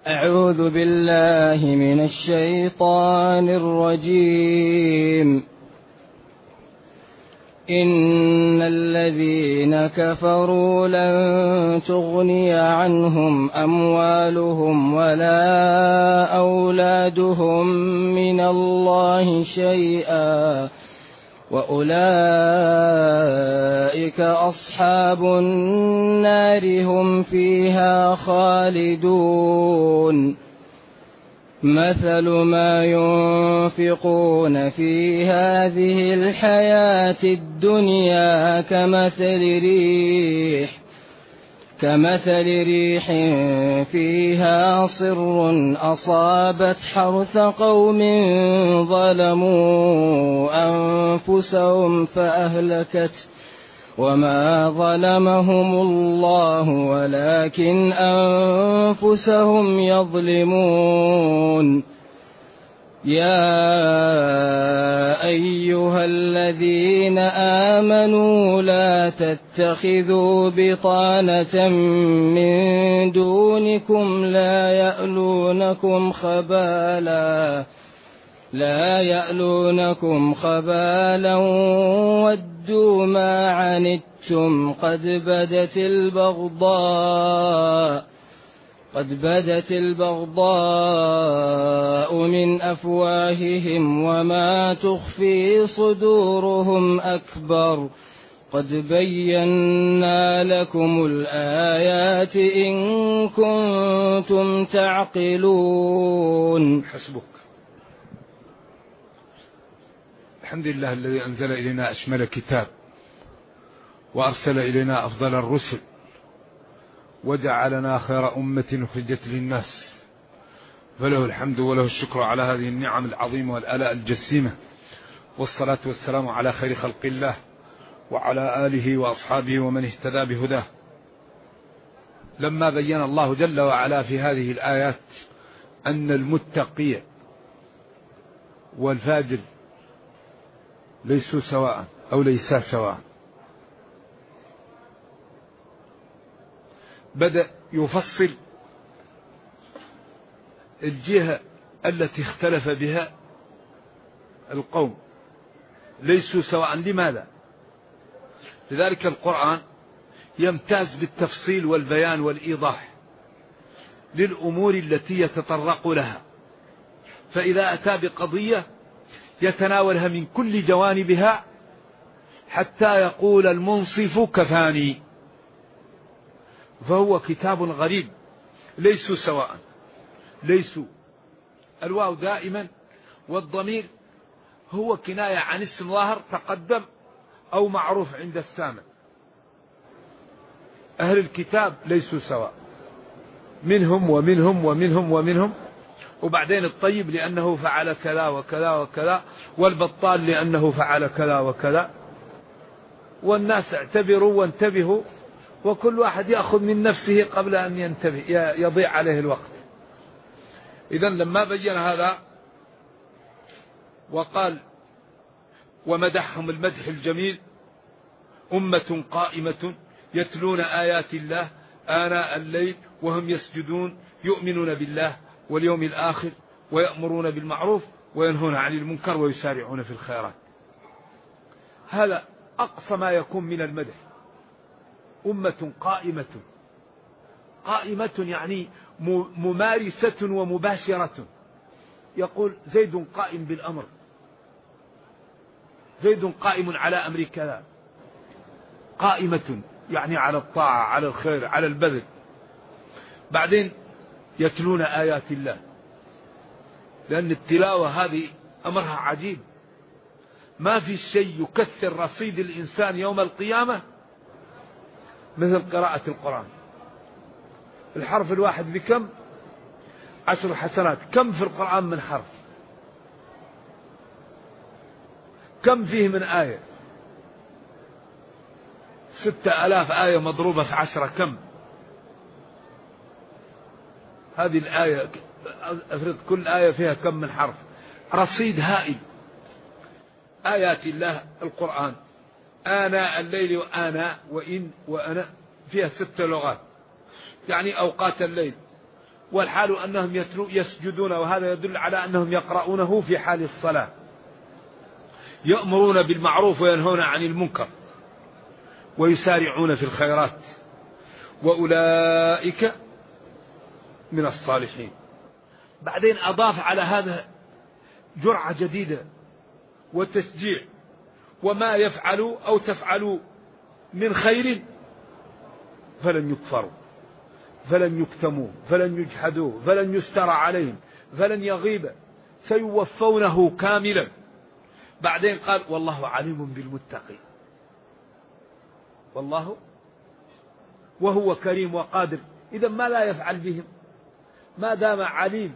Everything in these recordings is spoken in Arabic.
أعوذ بالله من الشيطان الرجيم. إن الذين كفروا لن تغني عنهم أموالهم ولا أولادهم من الله شيئا وأولئك أصحاب النار هم فيها خالدون. مثل ما ينفقون في هذه الحياة الدنيا كمثل ريح فيها صر أصابت حرث قوم ظلموا أنفسهم فأهلكت وما ظلمهم الله ولكن أنفسهم يظلمون. يا أيها الذين آمنوا لا تتخذوا بطانة من دونكم لا يألونكم خبالا ودوا ما عنتم قد بدت البغضاء من أفواههم وما تخفي صدورهم أكبر. قد بينا لكم الآيات إن كنتم تعقلون. حسبك. الحمد لله الذي أنزل إلينا أشمل كتاب وأرسل إلينا أفضل الرسل وجعلنا خير أمة أخرجت للناس، فله الحمد وله الشكر على هذه النعم العظيمة والآلاء الجسيمة، والصلاة والسلام على خير خلق الله وعلى آله وأصحابه ومن اهتدى بهداه. لما بين الله جل وعلا في هذه الآيات أن المتقي والفاجر ليسوا سواء أو ليسا سواء، بدأ يفصل الجهة التي اختلف بها القوم، ليسوا سواء. لماذا؟ لذلك القرآن يمتاز بالتفصيل والبيان والإيضاح للأمور التي يتطرق لها، فإذا أتى بقضية يتناولها من كل جوانبها حتى يقول المنصف كفاني. فهو كتاب غريب، ليسوا سواء، ليسوا الواو دائما والضمير هو كناية عن اسم ظاهر تقدم أو معروف عند السامع. أهل الكتاب ليسوا سواء، منهم ومنهم ومنهم ومنهم، وبعدين الطيب لأنه فعل كذا وكذا وكذا، والبطال لأنه فعل كذا وكذا، والناس اعتبروا وانتبهوا، وكل واحد يأخذ من نفسه قبل أن ينتبه يضيع عليه الوقت. إذن لما بين هذا وقال ومدحهم المدح الجميل: أمة قائمة يتلون آيات الله آناء الليل وهم يسجدون يؤمنون بالله واليوم الآخر ويأمرون بالمعروف وينهون عن المنكر ويسارعون في الخيرات. هذا أقصى ما يكون من المدح. أمة قائمة، قائمة يعني ممارسة ومباشرة. يقول زيد قائم بالأمر، زيد قائم على أمر كذا. قائمة يعني على الطاعة، على الخير، على البذل. بعدين يتلون آيات الله، لأن التلاوة هذه أمرها عجيب. ما في شيء يكثر رصيد الإنسان يوم القيامة مثل قراءة القرآن. الحرف الواحد بكم؟ 10 حسنات. كم في القرآن من حرف؟ كم فيه من آية؟ 6000 آية مضروبة في 10 كم؟ هذه الآية أفرض كل آية فيها كم من حرف؟ رصيد هائل. آيات الله القرآن آناء الليل وآناء وإن وأنا فيها 6 لغات، يعني أوقات الليل والحال أنهم يسجدون، وهذا يدل على أنهم يقرؤونه في حال الصلاة، يأمرون بالمعروف وينهون عن المنكر ويسارعون في الخيرات، وأولئك من الصالحين. بعدين أضاف على هذا جرعة جديدة وتشجيع: وما يفعلوا أو تفعلوا من خير فلن يكفروا، فلن يكتموا، فلن يجحدوا، فلن يستر عليهم، فلن يغيب، سيوفونه كاملا. بعدين قال: والله عليم بالمتقين. والله وهو كريم وقادر، إذا ما لا يفعل بهم ما دام عليم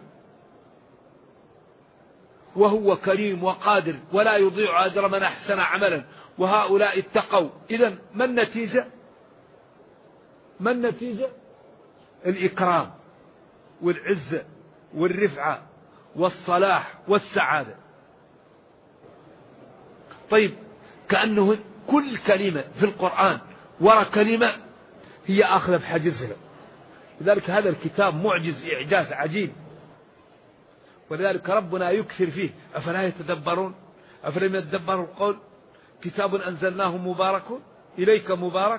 وهو كريم وقادر ولا يضيع أجر من أحسن عملا، وهؤلاء اتقوا. إذا ما النتيجة؟ ما النتيجة؟ الإكرام والعزة والرفعة والصلاح والسعادة. طيب، كأنه كل كلمة في القرآن وراء كلمة هي أخذ بحجزها. لذلك هذا الكتاب معجز إعجاز عجيب، ولذلك ربنا يكثر فيه: أفلا يتدبرون؟ أفلم يتدبروا القول؟ كتاب أنزلناه مبارك إليك مبارك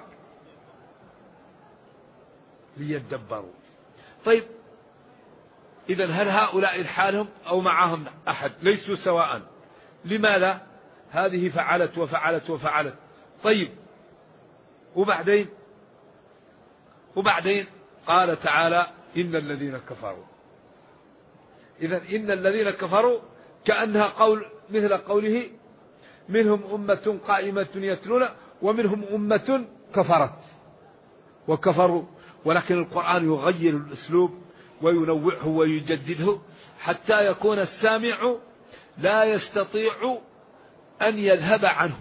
ليتدبروا. طيب، إذا هل هؤلاء حالهم أو معهم أحد؟ ليسوا سواء. لماذا؟ هذه فعلت وفعلت وفعلت. طيب، وبعدين قال تعالى: إن الذين كفروا. إذا إن الذين كفروا كأنها مثل قوله: منهم أمة قائمة يتلون ومنهم أمة كفرت وكفروا. ولكن القرآن يغير الأسلوب وينوعه ويجدده حتى يكون السامع لا يستطيع أن يذهب عنه،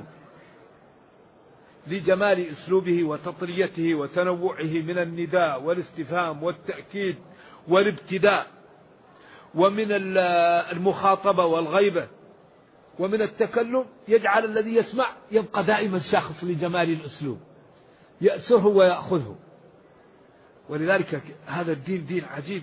لجمال أسلوبه وتطريته وتنوعه من النداء والاستفهام والتأكيد والابتداء، ومن المخاطبة والغيبة، ومن التكلم، يجعل الذي يسمع يبقى دائما شاخص لجمال الأسلوب، يأسره ويأخذه. ولذلك هذا الدين دين عجيب.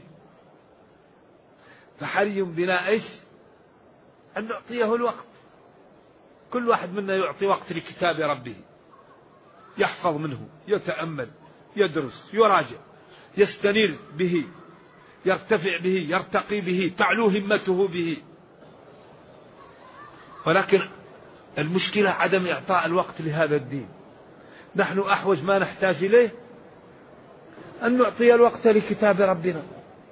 فحري بنا إيش؟ أن نعطيه الوقت. كل واحد منا يعطي وقت لكتاب ربه، يحفظ منه، يتأمل، يدرس، يراجع، يستنير به، يرتفع به، يرتقي به، تعلو همته به. ولكن المشكلة عدم إعطاء الوقت لهذا الدين. نحن أحوج ما نحتاج إليه أن نعطي الوقت لكتاب ربنا.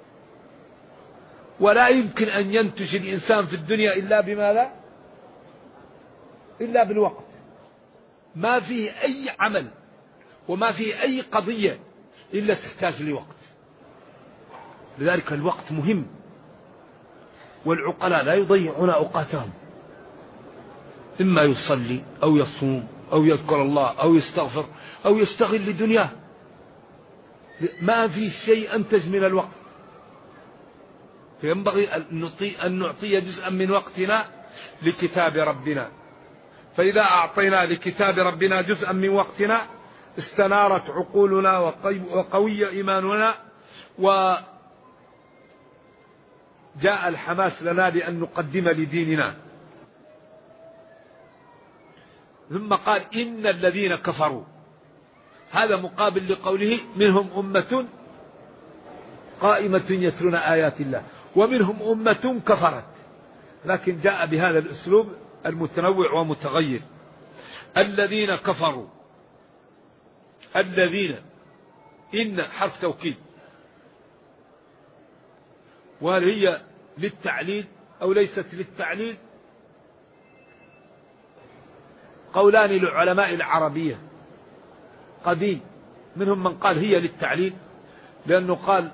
ولا يمكن أن ينتج الإنسان في الدنيا إلا بماذا؟ إلا بالوقت. ما فيه أي عمل وما فيه أي قضية إلا تحتاج لوقت. لذلك الوقت مهم، والعقلاء لا يضيعون أوقاتهم، إما يصلي أو يصوم أو يذكر الله أو يستغفر أو يشتغل لدنياه. ما في شيء أنتج من الوقت. فينبغي أن نعطي جزءا من وقتنا لكتاب ربنا. فإذا أعطينا لكتاب ربنا جزءا من وقتنا استنارت عقولنا وقوي إيماننا، وجاء الحماس لنا لأن نقدم لديننا. ثم قال: إن الذين كفروا، هذا مقابل لقوله: منهم أمة قائمة يتلون آيات الله ومنهم أمة كفرت. لكن جاء بهذا الأسلوب المتنوع ومتغير. الذين كفروا، الذين، إن حرف توكيد، وهل هي للتعليل أو ليست للتعليل؟ قولان للعلماء العربية قديم، منهم من قال هي للتعليل، لأنه قال: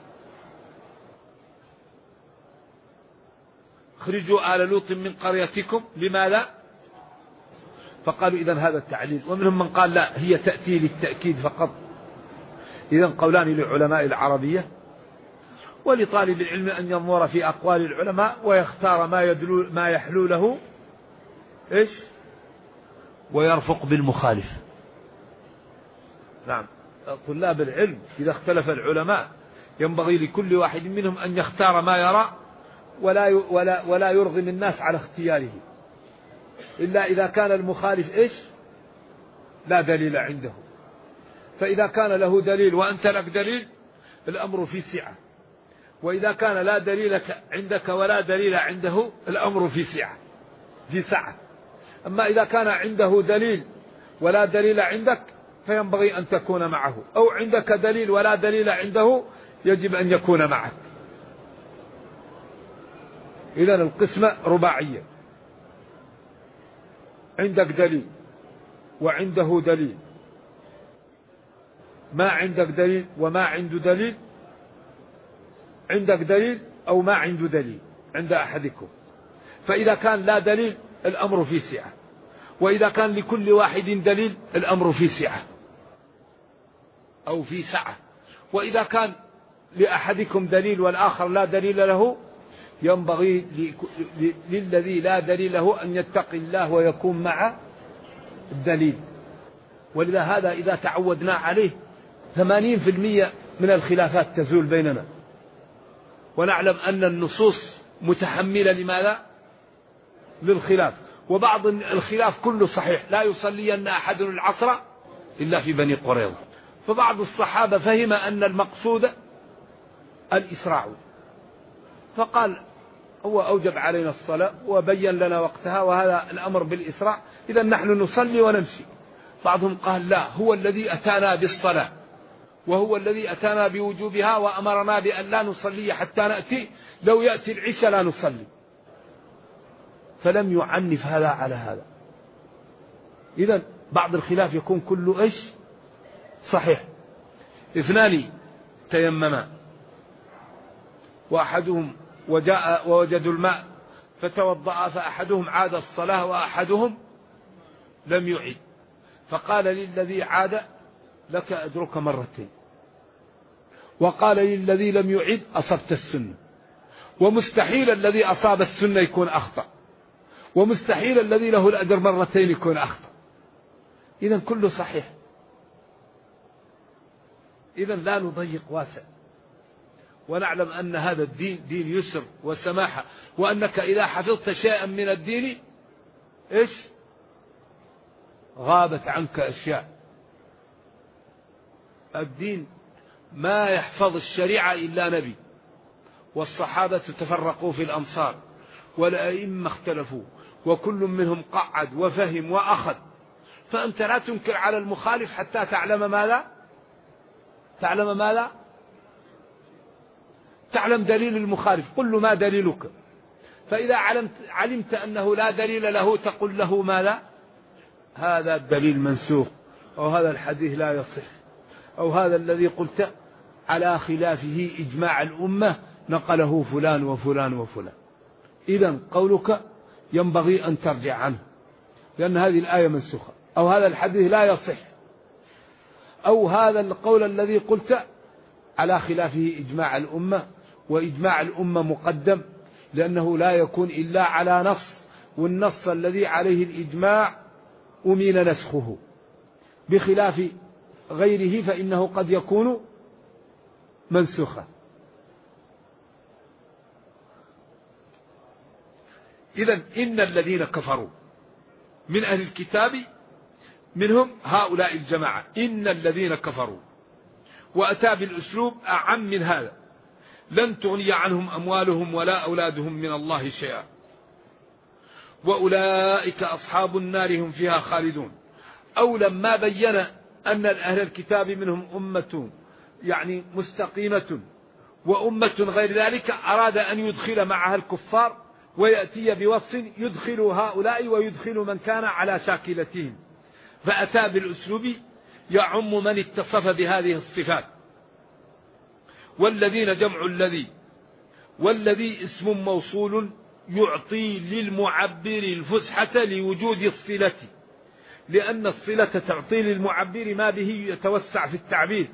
اخرجوا آل لوط من قريتكم. لماذا؟ فقالوا إذن هذا التعليل. ومنهم من قال لا، هي تأتي للتأكيد فقط. إذن قولان للعلماء العربية. ولطالب العلم أن ينظر في أقوال العلماء ويختار ما يحلو له إيش؟ ويرفق بالمخالف. نعم، طلاب العلم إذا اختلف العلماء ينبغي لكل واحد منهم أن يختار ما يرى ولا يرغم الناس على اختياره، إلا إذا كان المخالف إيش؟ لا دليل عنده. فإذا كان له دليل وأنت لك دليل الأمر في سعة، وإذا كان لا دليل عندك ولا دليل عنده الأمر في سعة. أما إذا كان عنده دليل ولا دليل عندك فينبغي أن تكون معه، أو عندك دليل ولا دليل عنده يجب أن يكون معك. إذن القسمة رباعية، عندك دليل وعنده دليل، ما عندك دليل وما عنده دليل، عندك دليل أو ما عنده دليل عند أحدكم. فإذا كان لا دليل الأمر في سعة، وإذا كان لكل واحد دليل الأمر في سعة أو في سعة. وإذا كان لأحدكم دليل والآخر لا دليل له ينبغي للذي لا دليل له أن يتقي الله ويكون مع الدليل. ولذا هذا إذا تعودنا عليه 80% من الخلافات تزول بيننا، ونعلم أن النصوص متحملة لماذا؟ للخلاف. وبعض الخلاف كله صحيح، لا يصلين أحد العصر إلا في بني قريظة. فبعض الصحابة فهم أن المقصود الإسراع، فقال هو أوجب علينا الصلاة وبين لنا وقتها، وهذا الأمر بالإسراع، إذا نحن نصلي ونمشي. بعضهم قال لا، هو الذي أتانا بالصلاة وهو الذي أتانا بوجوبها وأمرنا بأن لا نصلي حتى نأتي، لو يأتي العشاء لا نصلي. فلم يعنف هذا على هذا. إذن بعض الخلاف يكون كله إيش؟ صحيح. اثنان تيمما وأحدهم وجاء ووجدوا الماء فتوضأ، فأحدهم عاد الصلاة وأحدهم لم يعد، فقال للذي عاد لك أجرك مرتين، وقال للذي لم يعد أصبت السنة. ومستحيل الذي أصاب السنة يكون أخطأ، ومستحيل الذي له الأجر مرتين يكون أخطأ. إذن كله صحيح. إذن لا نضيق واسع، ونعلم أن هذا الدين دين يسر وسماحة، وأنك إذا حفظت شيئا من الدين إيش؟ غابت عنك أشياء. الدين ما يحفظ الشريعة إلا نبي، والصحابة تفرقوا في الأمصار، والأئمة اختلفوا، وكل منهم قعد وفهم وأخذ. فأنت لا تنكر على المخالف حتى تعلم ماذا؟ تعلم دليل المخالف. قل له ما دليلك؟ فإذا علمت أنه لا دليل له تقول له ماذا؟ هذا الدليل منسوخ، أو هذا الحديث لا يصح، أو هذا الذي قلت على خلافه إجماع الأمة نقله فلان وفلان وفلان. إذن قولك ينبغي أن ترجع عنه، لأن هذه الآية منسوخة، أو هذا الحديث لا يصح، أو هذا القول الذي قلت على خلافه إجماع الأمة، وإجماع الأمة مقدم، لأنه لا يكون إلا على نص، والنص الذي عليه الإجماع أمين نسخه، بخلاف غيره فإنه قد يكون منسوخا. إذن إن الذين كفروا من أهل الكتاب منهم هؤلاء الجماعة، إن الذين كفروا، وأتى بالأسلوب أعم من هذا، لن تغني عنهم أموالهم ولا أولادهم من الله شيئا، وأولئك أصحاب النار هم فيها خالدون. أو لما بين أن أهل الكتاب منهم أمة يعني مستقيمة وأمة غير ذلك، أراد أن يدخل معها الكفار ويأتي بوصف يدخل هؤلاء ويدخل من كان على شاكلتهم، فأتى بالأسلوب يعم من اتصف بهذه الصفات. والذين جمع الذي، والذي اسم موصول يعطي للمعبر الفسحة لوجود الصلة، لأن الصلة تعطي للمعبر ما به يتوسع في التعبير،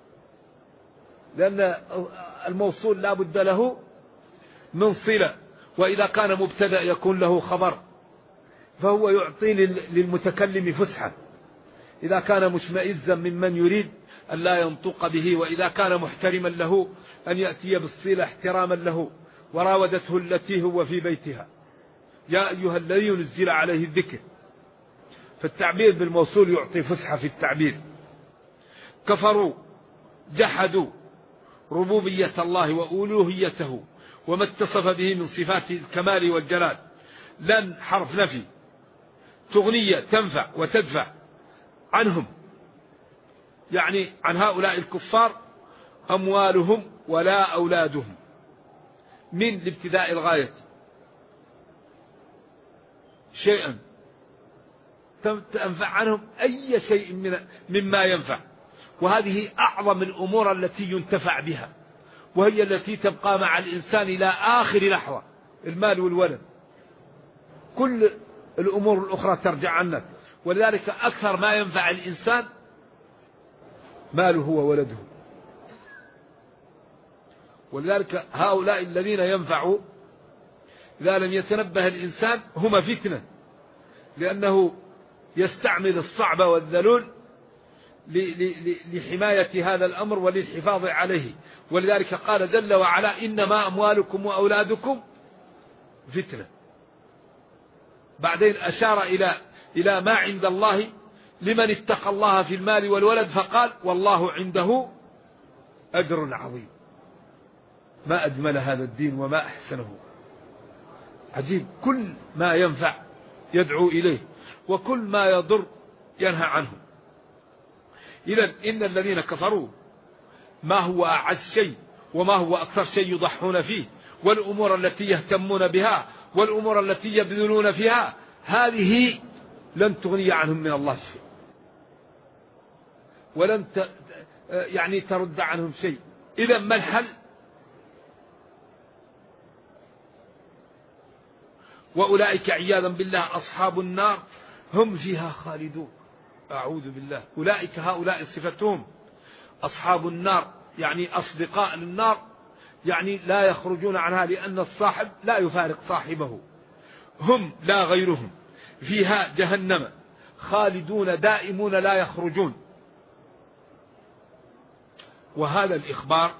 لأن الموصول لا بد له من صلة، وإذا كان مبتدأ يكون له خبر، فهو يعطي للمتكلم فسحة. إذا كان مشمئزا ممن يريد أن لا ينطق به، وإذا كان محترما له أن يأتي بالصلة احتراما له. وراودته التي هو في بيتها يا أيها الذي نزل عليه الذكر. فالتعبير بالموصول يعطي فسحة في التعبير. كفروا جحدوا ربوبية الله وألوهيته وما اتصف به من صفات الكمال والجلال. لن حرف نفي تغنية تنفع وتدفع عنهم، يعني عن هؤلاء الكفار، أموالهم ولا أولادهم من لابتداء الغاية شيئا تنفع عنهم أي شيء مما ينفع. وهذه أعظم الأمور التي ينتفع بها، وهي التي تبقى مع الإنسان إلى آخر لحظة، المال والولد. كل الأمور الأخرى ترجع عنك، ولذلك أكثر ما ينفع الإنسان ماله وولده. ولذلك هؤلاء الذين ينفعوا إذا لم يتنبه الإنسان هم فتنة، لأنه يستعمل الصعب والذلول لحماية هذا الأمر وللحفاظ عليه. ولذلك قال جل وعلا إنما أموالكم وأولادكم فتنة. بعدين أشار إلى ما عند الله لمن اتقى الله في المال والولد، فقال والله عنده أجر عظيم. ما أجمل هذا الدين وما أحسنه. عجيب، كل ما ينفع يدعو إليه، وكل ما يضر ينهى عنه. إذن إن الذين كفروا ما هو أعز شيء وما هو أكثر شيء يضحون فيه، والأمور التي يهتمون بها والأمور التي يبذلون فيها، هذه لن تغني عنهم من الله شيء، ولن يعني ترد عنهم شيء. إذا ما الحل؟ وأولئك عياذا بالله أصحاب النار هم فيها خالدون. أعوذ بالله. أولئك هؤلاء صفتهم أصحاب النار، يعني أصدقاء للنار، يعني لا يخرجون عنها، لأن الصاحب لا يفارق صاحبه. هم لا غيرهم فيها جهنم خالدون دائمون لا يخرجون. وهذا الإخبار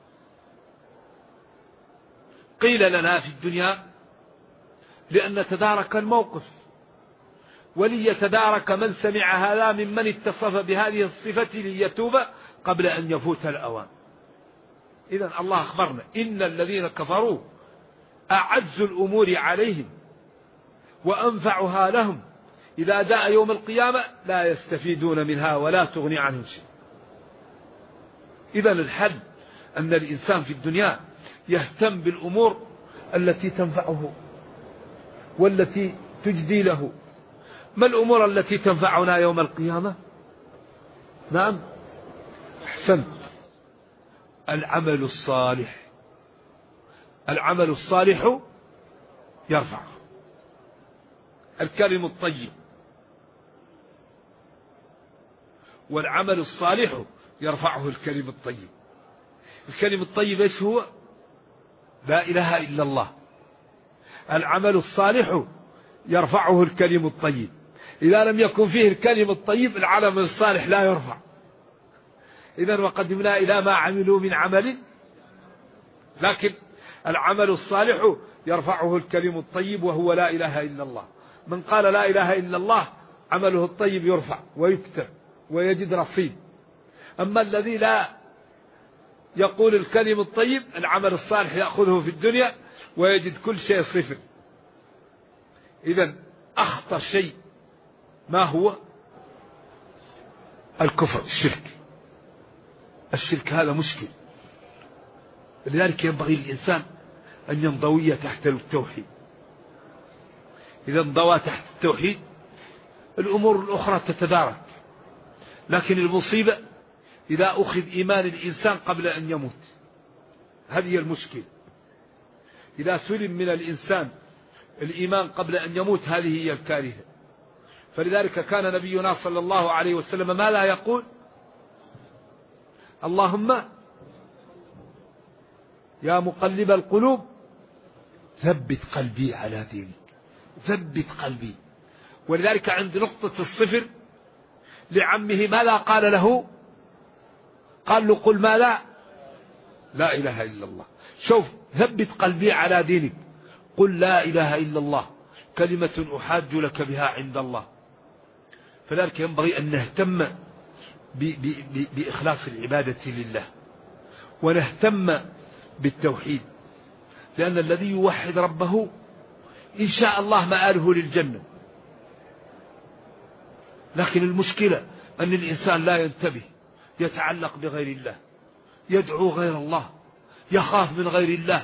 قيل لنا في الدنيا لأن نتدارك الموقف، وليتدارك من سمع هذا ممن اتصف بهذه الصفة ليتوب قبل أن يفوت الأوان. إذن الله أخبرنا إن الذين كفروا أعز الأمور عليهم وأنفعها لهم إذا جاء يوم القيامة لا يستفيدون منها ولا تغني عنهم شيء. إذن الحل أن الإنسان في الدنيا يهتم بالأمور التي تنفعه والتي تجدي له. ما الأمور التي تنفعنا يوم القيامة؟ نعم، أحسنت، العمل الصالح. العمل الصالح يرفع الكلم الطيب، والعمل الصالح يرفعه الكلم الطيب. الكلم الطيب ايش هو؟ لا إله إلا الله. العمل الصالح يرفعه الكلم الطيب. إذا لم يكن فيه الكلم الطيب العمل الصالح لا يرفع. إذن وقدمنا إلى ما عملوا من عمل، لكن العمل الصالح يرفعه الكلم الطيب وهو لا إله إلا الله. من قال لا إله إلا الله عمله الطيب يرفع ويكتب ويجد رصيد. أما الذي لا يقول الكلم الطيب العمل الصالح يأخذه في الدنيا ويجد كل شيء صفر. إذن أخطر شيء ما هو؟ الكفر، الشرك. الشرك هذا مشكل، لذلك ينبغي للإنسان أن ينضوي تحت التوحيد. إذا انضوى تحت التوحيد الأمور الأخرى تتدارك. لكن المصيبة إذا أخذ إيمان الإنسان قبل أن يموت، هذه المشكلة. إذا سلم من الإنسان الإيمان قبل أن يموت هذه هي الكارثة. فلذلك كان نبينا صلى الله عليه وسلم ما لا يقول؟ اللهم يا مقلب القلوب ثبت قلبي على دينك، ثبت قلبي. ولذلك عند نقطة الصفر لعمه ماذا قال له؟ قال له قل ما لا إله إلا الله. شوف، ثبت قلبي على دينك، قل لا إله إلا الله كلمة أحاج لك بها عند الله. فذلك ينبغي أن نهتم بإخلاص العبادة لله، ونهتم بالتوحيد، لأن الذي يوحد ربه إن شاء الله مآله للجنة. لكن المشكلة أن الإنسان لا ينتبه، يتعلق بغير الله، يدعو غير الله، يخاف من غير الله،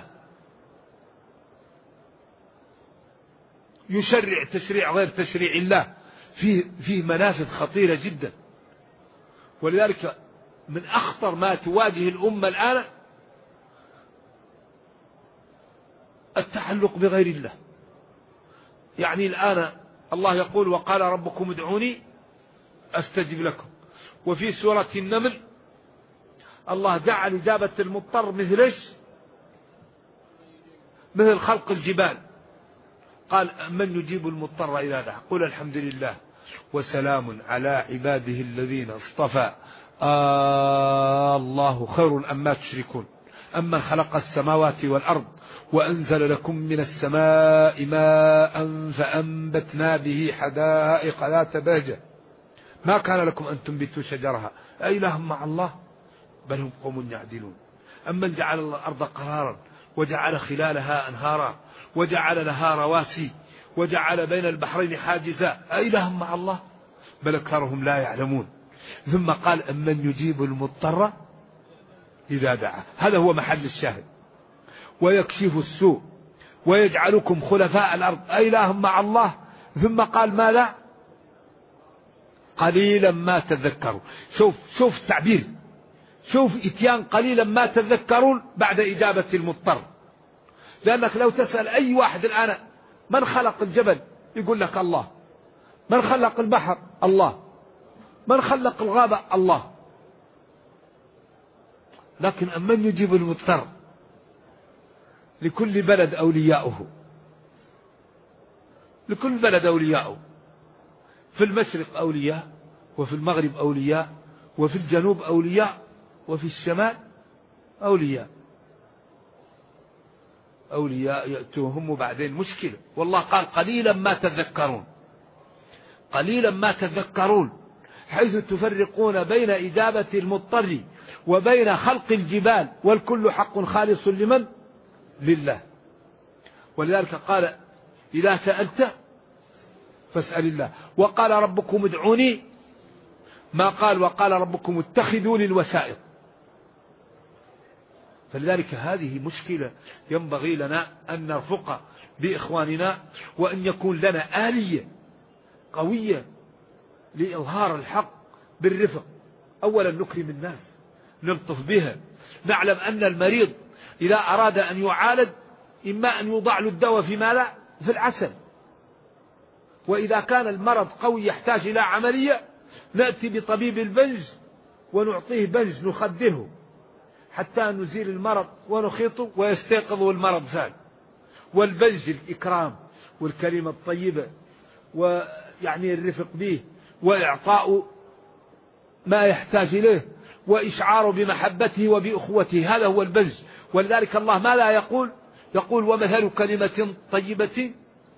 يشرع تشريع غير تشريع الله، فيه منافذ خطيرة جدا. ولذلك من أخطر ما تواجه الأمة الآن التعلق بغير الله. يعني الآن الله يقول وقال ربكم ادعوني أستجب لكم. وفي سورة النمل الله جعل إجابة المضطر مثل خلق الجبال. قال من يجيب المضطر إذا دعا قل الحمد لله وسلام على عباده الذين اصطفى الله خير أما تشركون أمن خلق السماوات والأرض وأنزل لكم من السماء ماء فأنبتنا به حدائق ذات بهجة ما كان لكم أن تنبتوا شجرها أإله مع الله بل هم قوم يعدلون. أمن جعل الأرض قرارا وجعل خلالها أنهارا وجعل لها رواسي وجعل بين البحرين حاجزا أإله مع الله بل أكثرهم لا يعلمون. ثم قال أمن يجيب المضطر إذا دعا. هذا هو محل الشاهد. ويكشف السوء ويجعلكم خلفاء الأرض أإله مع الله. ثم قال ماذا؟ قليلا ما تذكرون. شوف التعبير، شوف إتيان قليلا ما تذكرون بعد إجابة المضطر. لأنك لو تسأل أي واحد الآن من خلق الجبل يقول لك الله، من خلق البحر الله، من خلق الغابة الله. لكن أمن يجيب المضطر؟ لكل بلد أولياؤه، لكل بلد أولياؤه. في المشرق أولياء، وفي المغرب أولياء، وفي الجنوب أولياء، وفي الشمال أولياء يأتوهم وبعدين مشكلة. والله قال قليلا ما تذكرون، قليلا ما تذكرون، حيث تفرقون بين إجابة المضطر وبين خلق الجبال والكل حق خالص لمن؟ لله. ولذلك قال إذا سألت فاسأل الله. وقال ربكم ادعوني، ما قال وقال ربكم اتخذوا للوسائط. فلذلك هذه مشكلة ينبغي لنا أن نرفق بإخواننا، وأن يكون لنا آلية قوية لإظهار الحق بالرفق. أولا نكرم الناس، نلطف بها، نعلم أن المريض إذا أراد أن يعالج إما أن يوضع له الدواء في ماذا؟ في العسل. وإذا كان المرض قوي يحتاج إلى عملية نأتي بطبيب البنج ونعطيه بنج نخدره حتى نزيل المرض ونخيطه ويستيقظ والمرض زال. والبنج الإكرام والكلمة الطيبة ويعني الرفق به وإعطاء ما يحتاج إليه وإشعاره بمحبته وبأخوته، هذا هو البنج. ولذلك الله ما لا يقول ومثل كلمة طيبة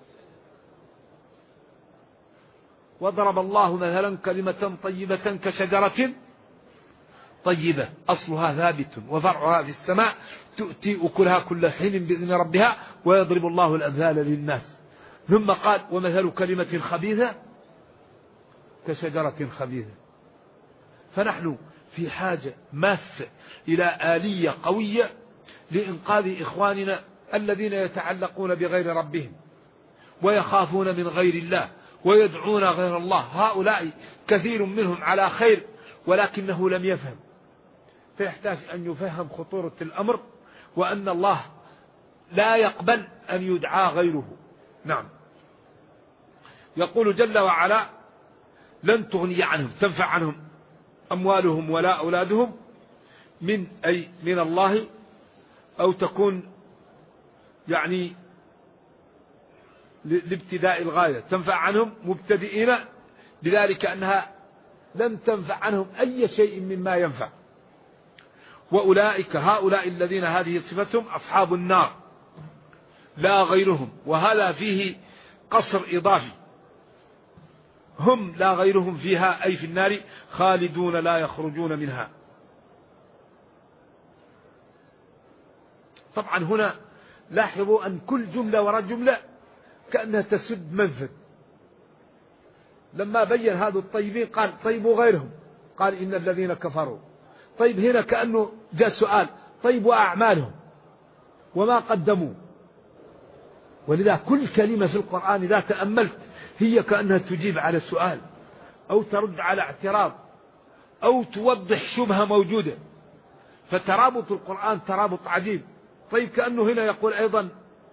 وضرب الله مثلا كلمة طيبة كشجرة طيبة أصلها ثابت وفرعها في السماء تؤتي أكلها كل حين بإذن ربها ويضرب الله الأمثال للناس. ثم قال ومثل كلمة خبيثة كشجرة خبيثة. فنحن في حاجة ماسة إلى آلية قوية لإنقاذ إخواننا الذين يتعلقون بغير ربهم ويخافون من غير الله ويدعون غير الله. هؤلاء كثير منهم على خير ولكنه لم يفهم، فيحتاج أن يفهم خطورة الأمر وأن الله لا يقبل أن يدعى غيره. نعم. يقول جل وعلا لن تغني عنهم تنفع عنهم أموالهم ولا أولادهم من الله، أو تكون يعني لابتداء الغاية تنفع عنهم مبتدئين، بذلك أنها لم تنفع عنهم أي شيء مما ينفع. وأولئك هؤلاء الذين هذه صفتهم أصحاب النار لا غيرهم، وهذا فيه قصر إضافي، هم لا غيرهم فيها أي في النار خالدون لا يخرجون منها. طبعا هنا لاحظوا أن كل جملة وراء جملة كأنها تسد منفذ. لما بين هذا الطيبين قال طيب وغيرهم، قال إن الذين كفروا. طيب هنا كأنه جاء سؤال، طيب وأعمالهم وما قدموا. ولذا كل كلمة في القرآن إذا تأملت هي كأنها تجيب على السؤال أو ترد على اعتراض أو توضح شبهة موجودة. فترابط القرآن ترابط عجيب. طيب كأنه هنا يقول أيضا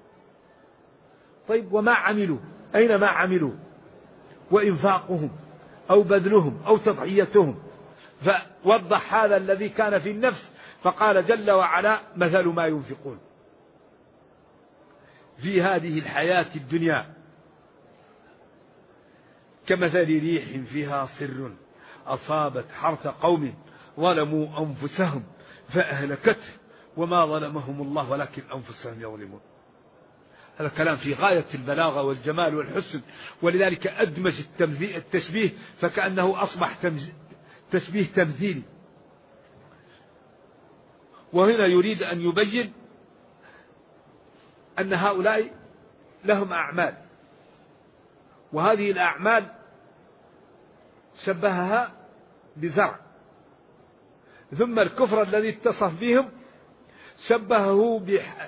طيب وما عملوا، أين ما عملوا، وإنفاقهم أو بذلهم أو تضحيتهم. فوضح هذا الذي كان في النفس فقال جل وعلا مثل ما ينفقون في هذه الحياة الدنيا كمثل ريح فيها صر أصابت حرث قوم ظلموا أنفسهم فأهلكته وما ظلمهم الله ولكن أنفسهم يظلمون. هذا كلام في غاية البلاغة والجمال والحسن، ولذلك أدمج التشبيه فكأنه أصبح تشبيه تمثيلي. وهنا يريد أن يبين أن هؤلاء لهم أعمال، وهذه الأعمال شبهها بزرع، ثم الكفر الذي اتصف بهم شبهه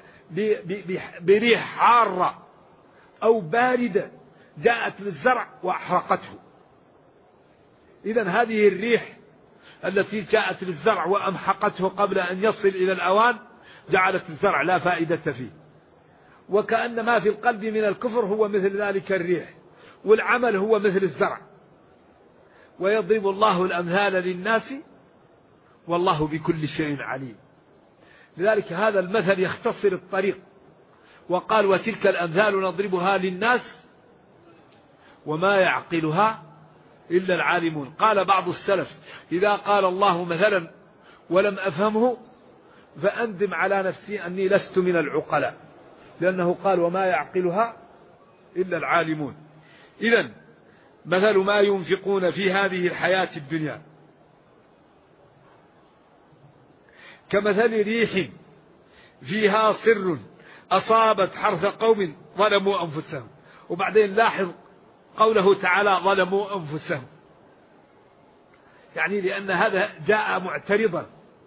بريح حارة أو باردة جاءت للزرع وأحرقته. إذن هذه الريح التي جاءت للزرع وأمحقته قبل أن يصل إلى الأوان جعلت الزرع لا فائدة فيه. وكأن ما في القلب من الكفر هو مثل ذلك الريح، والعمل هو مثل الزرع. ويضرب الله الأمثال للناس والله بكل شيء عليم. لذلك هذا المثل يختصر الطريق، وقال وتلك الأمثال نضربها للناس وما يعقلها إلا العالمون. قال بعض السلف إذا قال الله مثلا ولم أفهمه فأندم على نفسي أني لست من العقلاء، لأنه قال وما يعقلها إلا العالمون. إذن مثل ما ينفقون في هذه الحياة الدنيا كمثل ريح فيها صر أصابت حرث قوم ظلموا أنفسهم. وبعدين لاحظ قوله تعالى ظلموا أنفسهم، يعني لأن هذا جاء معترضا،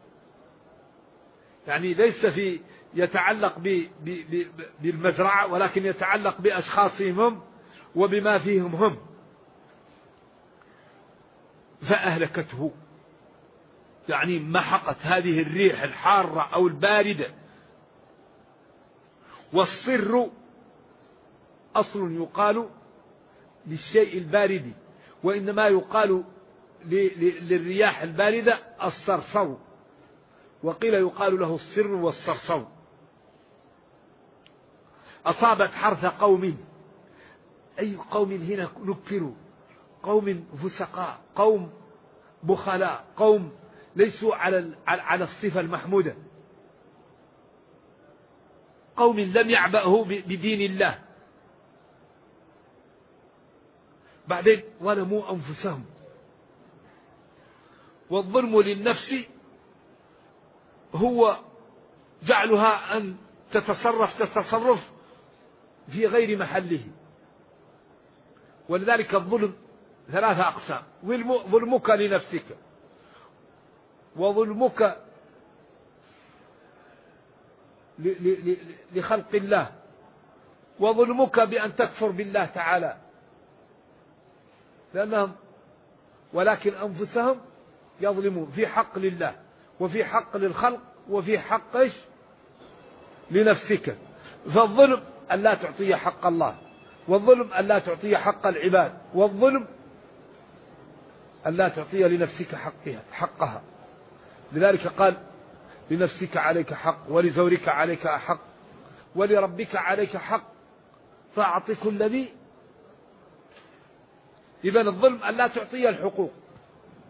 يعني ليس في يتعلق بالمزرعة ولكن يتعلق بأشخاصهم هم وبما فيهم هم. فأهلكته يعني محقت هذه الريح الحارة أو الباردة. والصر أصل يقال للشيء البارد، وإنما يقال للرياح الباردة الصرصر، وقيل يقال له الصر والصرصر. أصابت حرث قوم، أي قوم هنا نكروا، قوم فسقاء، قوم بخلاء، قوم ليسوا على الصفة المحمودة، قوم لم يعبأوا بدين الله. بعدين ظلموا أنفسهم. والظلم للنفس هو جعلها أن تتصرف في غير محله. ولذلك الظلم ثلاثة أقسام: ظلمك لنفسك، وظلمك لخلق الله، وظلمك بأن تكفر بالله تعالى، لأنهم ولكن أنفسهم يظلمون في حق لله وفي حق للخلق وفي حق لنفسك. فالظلم أن لا تعطي حق الله، والظلم أن لا تعطي حق العباد، والظلم أن لا تعطي لنفسك حقها. لذلك قال لنفسك عليك حق، ولزوجك عليك حق، ولربك عليك حق، فأعط كل ذي. إذن الظلم أن لا تعطي الحقوق،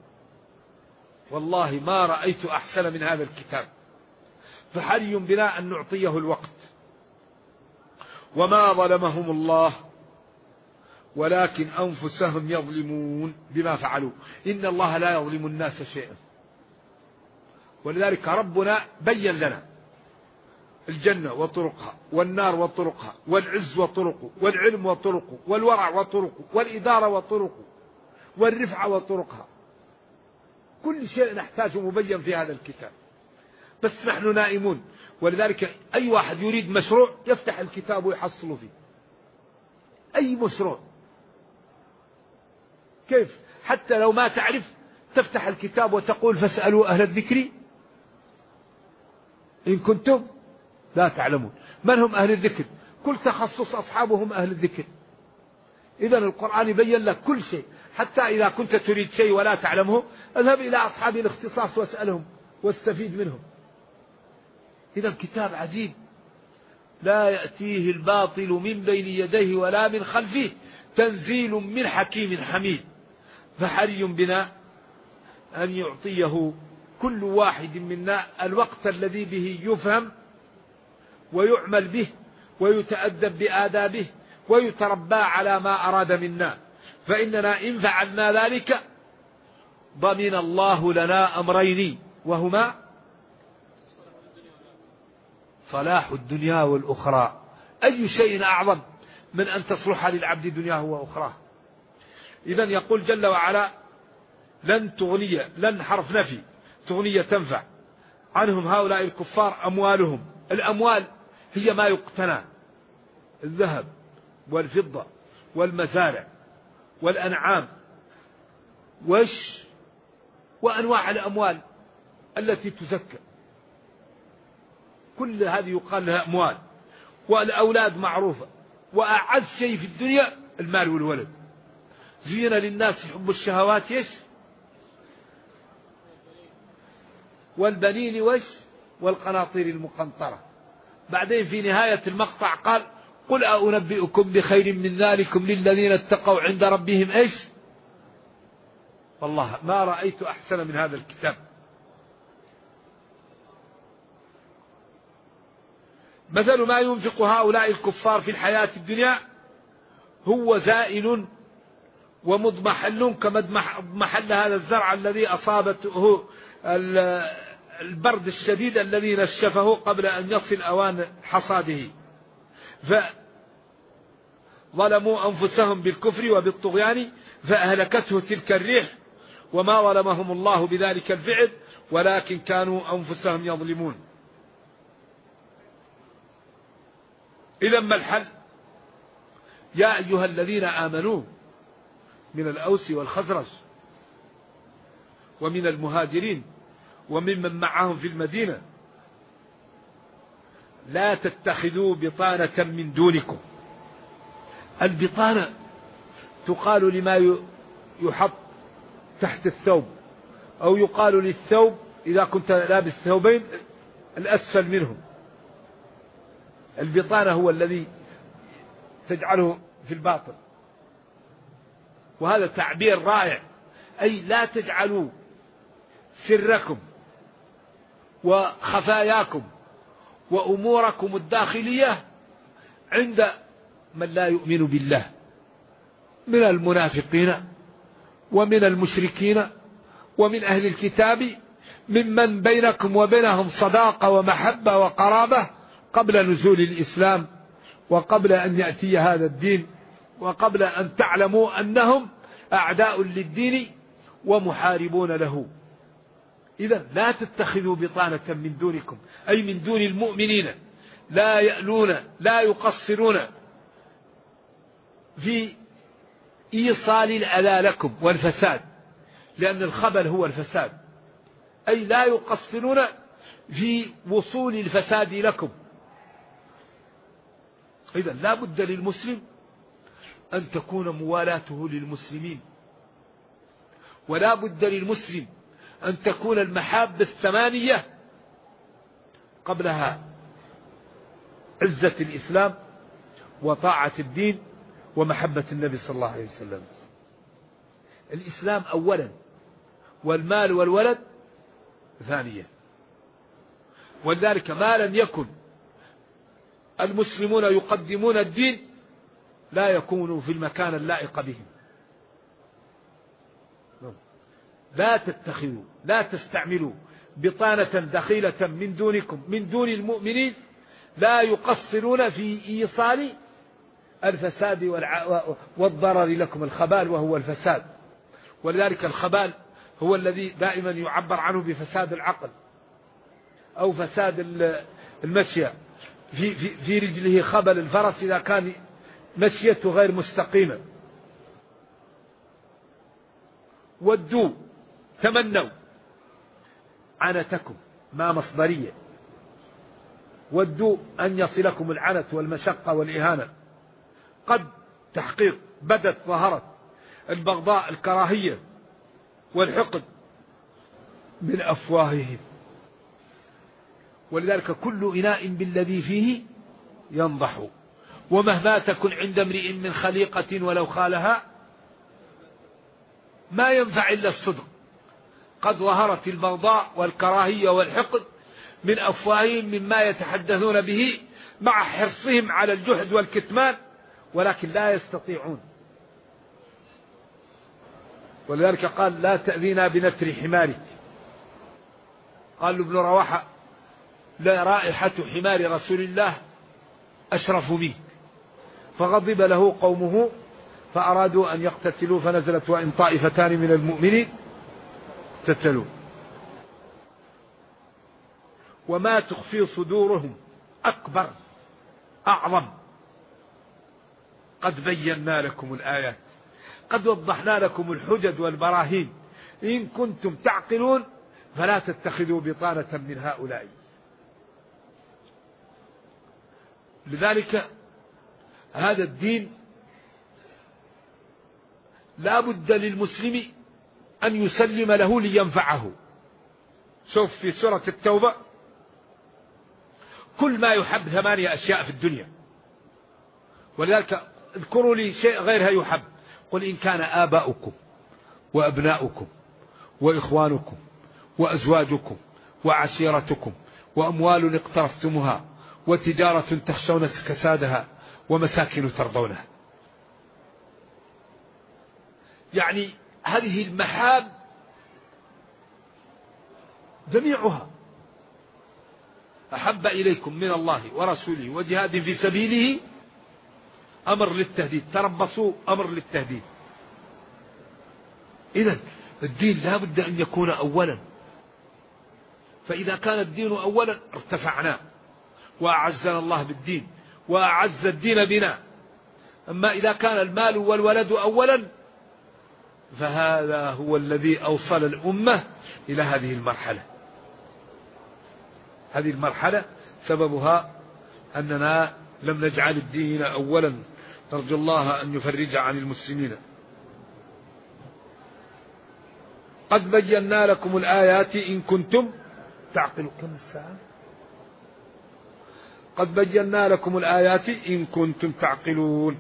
والله ما رأيت أحسن من هذا الكتاب، فحري بنا أن نعطيه الوقت. وما ظلمهم الله ولكن أنفسهم يظلمون بما فعلوا، إن الله لا يظلم الناس شيئا. ولذلك ربنا بين لنا الجنة وطرقها، والنار وطرقها، والعز وطرقه، والعلم وطرقه، والورع وطرقه، والإدارة وطرقه، والرفعة وطرقها. كل شيء نحتاجه مبين في هذا الكتاب، بس نحن نائمون. ولذلك أي واحد يريد مشروع يفتح الكتاب ويحصل فيه أي مشروع. كيف؟ حتى لو ما تعرف تفتح الكتاب وتقول فاسألوا أهل الذكر إن كنتم لا تعلمون. من هم أهل الذكر؟ كل تخصص أصحابهم أهل الذكر. إذن القرآن يبين لك كل شيء، حتى إذا كنت تريد شيء ولا تعلمه اذهب إلى أصحاب الاختصاص واسألهم واستفيد منهم. إذن كتاب عجيب لا يأتيه الباطل من بين يديه ولا من خلفه تنزيل من حكيم حميد. فحري بنا أن يعطيه كل واحد منا الوقت الذي به يفهم ويعمل به ويتأدب بآدابه ويتربى على ما أراد منا. فإننا إن فعلنا ذلك ضمن الله لنا أمرين، وهما صلاح الدنيا والأخرى. أي شيء أعظم من أن تصلح للعبد دنياه وأخراه؟ إذن يقول جل وعلا لن حرف نفي تغنية تنفع عنهم هؤلاء الكفار أموالهم. الأموال هي ما يقتنى، الذهب والفضة والمزارع والأنعام وأنواع الأموال التي تزكى، كل هذه يقال لها أموال. والأولاد معروفة، وأعز شيء في الدنيا المال والولد. زين للناس حب الشهوات والبنين والقناطير المقنطرة. بعدين في نهاية المقطع قال قل أنبئكم بخير من ذلكم للذين اتقوا عند ربهم والله ما رأيت أحسن من هذا الكتاب. مثل ما ينفق هؤلاء الكفار في الحياة الدنيا هو زائل ومضمحل كمضمحل هذا الزرع الذي أصابته البرد الشديد الذي نشفه قبل أن يصل أوان حصاده. فظلموا أنفسهم بالكفر وبالطغيان فأهلكته تلك الريح، وما ظلمهم الله بذلك الفعل ولكن كانوا أنفسهم يظلمون. إذا ما الحل؟ يا أيها الذين آمنوا من الأوس والخزرج ومن المهاجرين وممن معهم في المدينة لا تتخذوا بطانة من دونكم. البطانة تقال لما يحط تحت الثوب، أو يقال للثوب إذا كنت لابس ثوبين الأسفل منهم. البطانة هو الذي تجعله في الباطن، وهذا تعبير رائع. أي لا تجعلوا سركم وخفاياكم وأموركم الداخلية عند من لا يؤمن بالله من المنافقين ومن المشركين ومن أهل الكتاب ممن بينكم وبينهم صداقة ومحبة وقرابة قبل نزول الإسلام وقبل أن يأتي هذا الدين وقبل أن تعلموا أنهم أعداء للدين ومحاربون له. إذا لا تتخذوا بطانة من دونكم، أي من دون المؤمنين، لا يألون لا يقصرون في إيصال الأذى لكم والفساد، لأن الخبل هو الفساد. أي لا يقصرون في وصول الفساد لكم. إذا لا بد للمسلم أن تكون موالاته للمسلمين، ولا بد للمسلم أن تكون المحاب الثمانية قبلها عزة الإسلام وطاعة الدين ومحبة النبي صلى الله عليه وسلم. الإسلام أولا، والمال والولد ثانية. ولذلك ما لم يكن المسلمون يقدمون الدين لا يكونوا في المكان اللائق بهم. لا تتخذوا، لا تستعملوا بطانة دخيلة من دونكم، من دون المؤمنين، لا يقصرون في إيصال الفساد والضرر لكم، الخبال وهو الفساد. ولذلك الخبال هو الذي دائما يعبر عنه بفساد العقل أو فساد المشي، في رجله خبل الفرس إذا كان مشيته غير مستقيمة. ودوا، تمنوا، عنتكم ما مصدرية، ودوا أن يصلكم العنت والمشقة والإهانة. قد تحقيق بدت ظهرت البغضاء، الكراهية والحقد من أفواههم. ولذلك كل إناء بالذي فيه ينضح، ومهما تكن عند امرئ من خليقة ولو خالها ما ينفع إلا الصدق. قد ظهرت البغضاء والكراهية والحقد من أفواههم مما يتحدثون به مع حرصهم على الجهد والكتمان، ولكن لا يستطيعون. ولذلك قال لا تأذينا بنتر حمارك. قال ابن رواحة لا رائحة حمار رسول الله أشرف منه، فغضب له قومه فأرادوا أن يقتتلوا، فنزلت وإن طائفتان من المؤمنين اقتتلوا. وما تخفي صدورهم أكبر أعظم. قد بينا لكم الآيات، قد وضحنا لكم الحجج والبراهين، إن كنتم تعقلون فلا تتخذوا بطانة من هؤلاء. لذلك هذا الدين لا بد للمسلم أن يسلم له لينفعه. شوف في سورة التوبة كل ما يحب 8 أشياء في الدنيا، ولذلك اذكروا لي شيء غيرها يحب. قل إن كان آباؤكم وأبناؤكم وإخوانكم وأزواجكم وعشيرتكم وأموال اقترفتموها وتجارة تخشون كسادها ومساكن ترضونها. يعني هذه المحاب جميعها أحب إليكم من الله ورسوله وجهاد في سبيله، أمر للتهديد. تربصوا، أمر للتهديد. إذن الدين لا بد أن يكون أولا، فإذا كان الدين أولا ارتفعنا وأعزنا الله بالدين وأعز الدين بنا. أما إذا كان المال والولد أولا فهذا هو الذي أوصل الأمة إلى هذه المرحلة. هذه المرحلة سببها أننا لم نجعل الدين أولا. نرجو الله أن يفرج عن المسلمين. قد بينا لكم الآيات إن كنتم تعقلون. كم الساعة؟ قد بينا لكم الآيات إن كنتم تعقلون.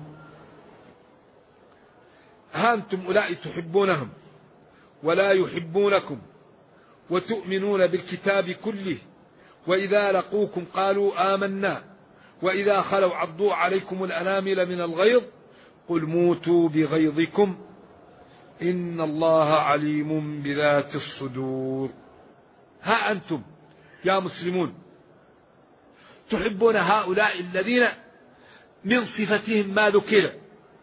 ها أنتم أولئك تحبونهم ولا يحبونكم وتؤمنون بالكتاب كله، وإذا لقوكم قالوا آمنا وإذا خلوا عضوا عليكم الأنامل من الغيظ قل موتوا بغيظكم إن الله عليم بذات الصدور. ها أنتم يا مسلمون تحبون هؤلاء الذين من صفتهم ما ذكر،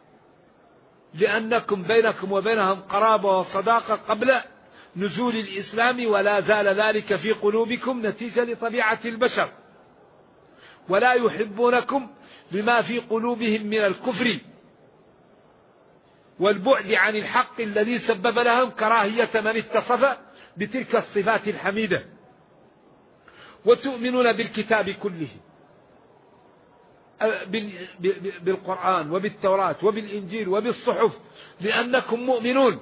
لأنكم بينكم وبينهم قرابة وصداقة قبل نزول الإسلام، ولا زال ذلك في قلوبكم نتيجة لطبيعة البشر، ولا يحبونكم بما في قلوبهم من الكفر والبعد عن الحق الذي سبب لهم كراهية من اتصف بتلك الصفات الحميدة. وتؤمنون بالكتاب كله، بالقرآن وبالتوراة وبالإنجيل وبالصحف لأنكم مؤمنون.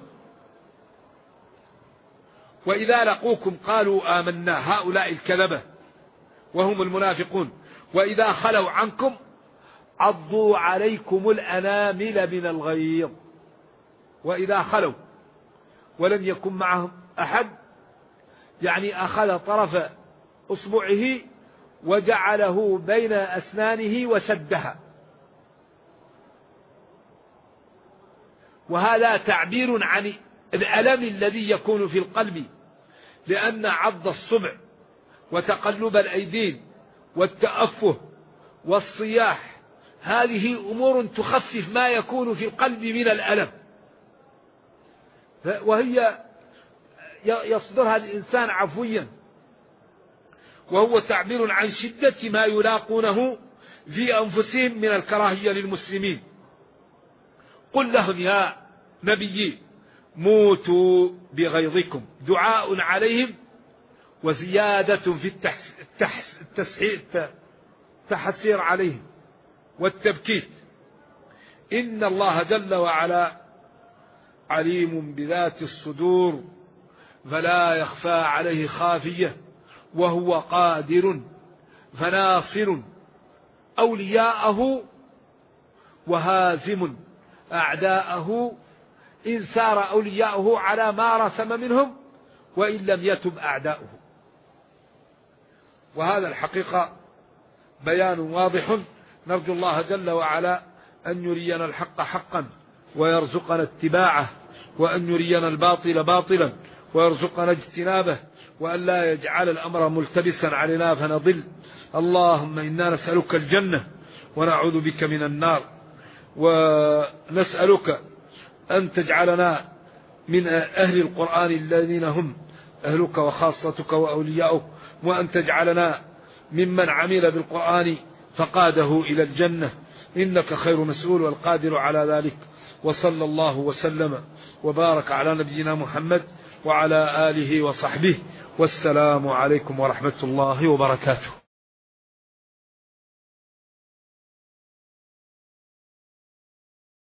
وإذا لقوكم قالوا آمنا، هؤلاء الكذبة وهم المنافقون، وإذا خلوا عنكم عضوا عليكم الأنامل من الغيظ. وإذا خلوا ولم يكن معهم أحد يعني أخذ طرف أصبعه وجعله بين أسنانه وسدها، وهذا تعبير عن الألم الذي يكون في القلب، لأن عض الصبع وتقلب الأيدين والتأفه والصياح هذه أمور تخفف ما يكون في القلب من الألم، وهي يصدرها الإنسان عفويا، وهو تعبير عن شدة ما يلاقونه في أنفسهم من الكراهية للمسلمين. قل لهم يا نبي موتوا بغيظكم، دعاء عليهم وزيادة في التحسير عليهم والتبكيت. إن الله جل وعلا عليم بذات الصدور فلا يخفى عليه خافية، وهو قادر فناصر أولياءه وهازم أعداءه، إن سار أولياءه على ما رسم منهم وإن لم يتب أعداؤه. وهذا الحقيقة بيان واضح، نرجو الله جل وعلا أن يرينا الحق حقا ويرزقنا اتباعه، وأن يرينا الباطل باطلا ويرزقنا اجتنابه، وأن لا يجعل الأمر ملتبسا علينا فنضل. اللهم إنا نسألك الجنة ونعوذ بك من النار، ونسألك أن تجعلنا من أهل القرآن الذين هم أهلك وخاصتك وأولياؤك، وأن تجعلنا ممن عمل بالقرآن فقاده إلى الجنة، إنك خير مسؤول والقادر على ذلك. وصلى الله وسلم وبارك على نبينا محمد وعلى آله وصحبه، والسلام عليكم ورحمة الله وبركاته.